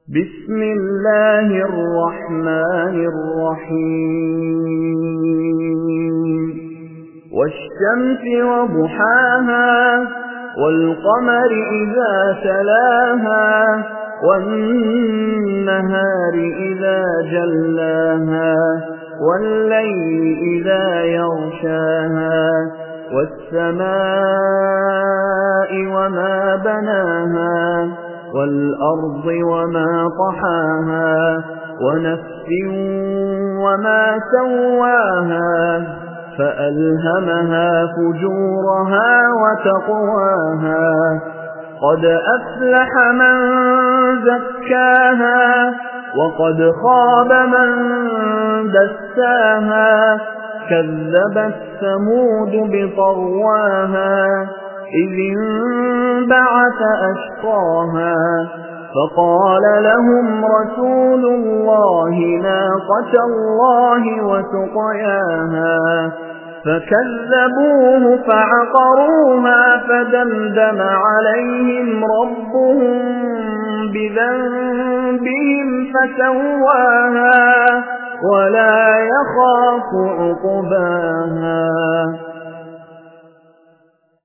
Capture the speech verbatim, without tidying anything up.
بسم الله الرحمن الرحيم والشمس وضحاها والقمر إذا تلاها والنهار إذا جلاها والليل إذا يغشاها والسماء وما بناها والأرض وما طحاها ونفس وما سواها فألهمها فجورها وتقواها قد أفلح من زكاها وقد خاب من دساها كذبت ثمود بطغواها إذ انبعث أشقاها فقال لهم رسول الله ناقة الله وسقياها فكذبوه فعقروها فدمدم عليهم ربهم بذنبهم فسواها ولا يخاف عقباها.